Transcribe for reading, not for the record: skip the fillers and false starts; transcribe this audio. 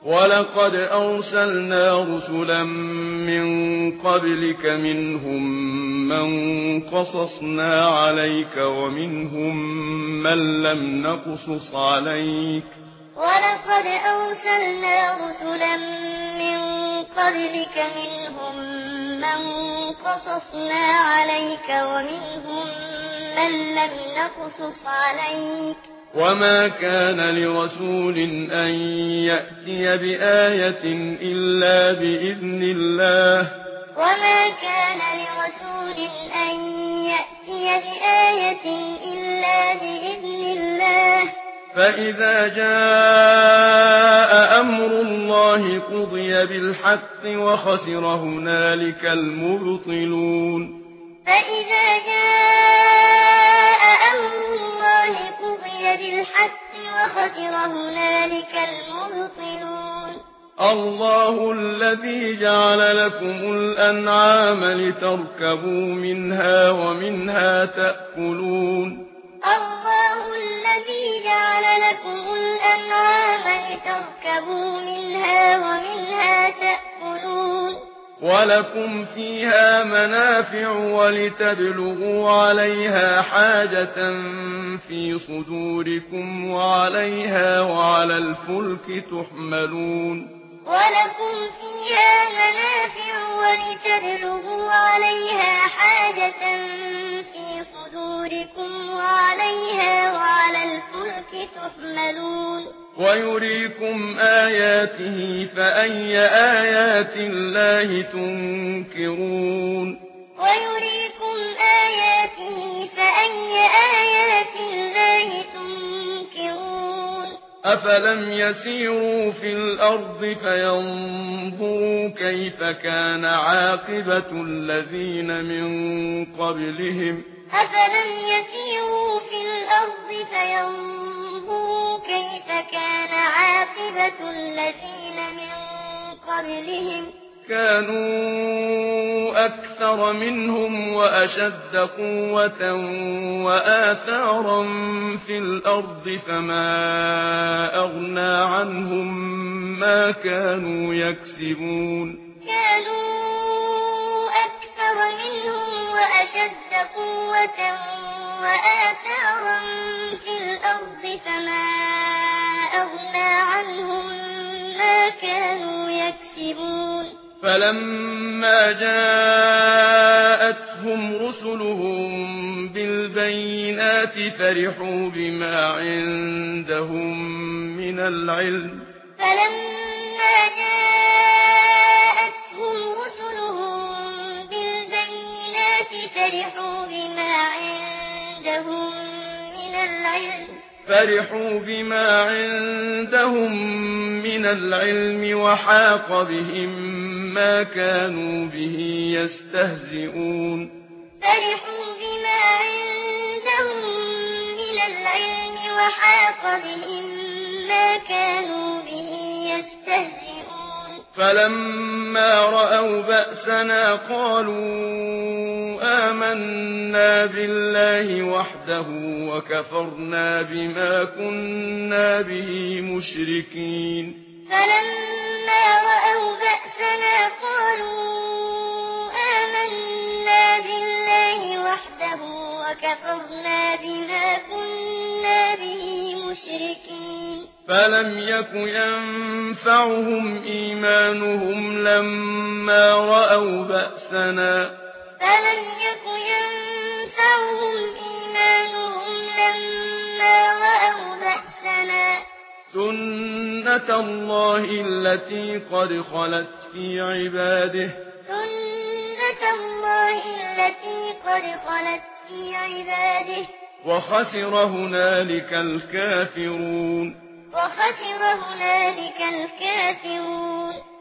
ولقد أرسلنا رسلا من قبلك منهم من قصصنا عليك ومنهم من لم نقصص عليك ولقد أرسلنا رسلا من قبلك منهم من قصصنا عليك ومنهم من لم نقصص عليك وما كان لرسول أن يأتي بآية إلا بإذن الله وما كان لرسول أن يأتي بآية إلا بإذن الله فإذا جاء أمر الله قضي بالحق وخسر هنالك المبطلون فإذا جاء أمر الله قضي بالحق وخسر هنالك المبطلون الله الذي جعل لكم الأنعام لتركبوا منها ومنها تأكلون الله الذي جعل لكم الأنعام لتركبوا منها ومنها تأكلون ولكم فيها منافع ولتبلغوا عليها حاجة في صدوركم وعليها وعلى الفلك تحملون ولكم فيها منافع ولتبلغوا عليها حاجة في صدوركم وعليها وعلى الفلك تحملون ويريكم آياته فأي آيات الله تنكرون ويريكم آياته فأي آيات الله تنكرون أفلم يسيروا في الأرض فينظروا كيف كان عاقبة الذين من قبلهم أفلم يسيروا في الأرض فينظروا كيف كان عاقبة الذين من قبلهم كانوا أكثر منهم وأشد قوة وآثارا في الأرض فما أغنى عنهم ما كانوا يكسبون كانوا أكثر منهم وأشد قوة وآثارا في الأرض فما أغنى عنهم ما كانوا يكسبون فلما جاءتهم رسلهم بالبينات فرحوا بما عندهم من العلم فلما جاءتهم رسلهم بالبينات فرحوا بما عندهم من العلم وحاق بهم ما كانوا به يستهزئون فرحوا بما عندهم من العلم وحاق بهم ما كانوا به يستهزئون فلما رأوا بأسنا قالوا آمنا بالله وحده وكفرنا بما كنا به مشركين فلما رأوا بأسنا قالوا آمنا بالله وحده وكفرنا بما كنا به مشركين فلم يك ينفعهم إيمانهم لما رأوا بأسنا سنة الله التي قد خلت في عباده وخسر هنالك الكافرون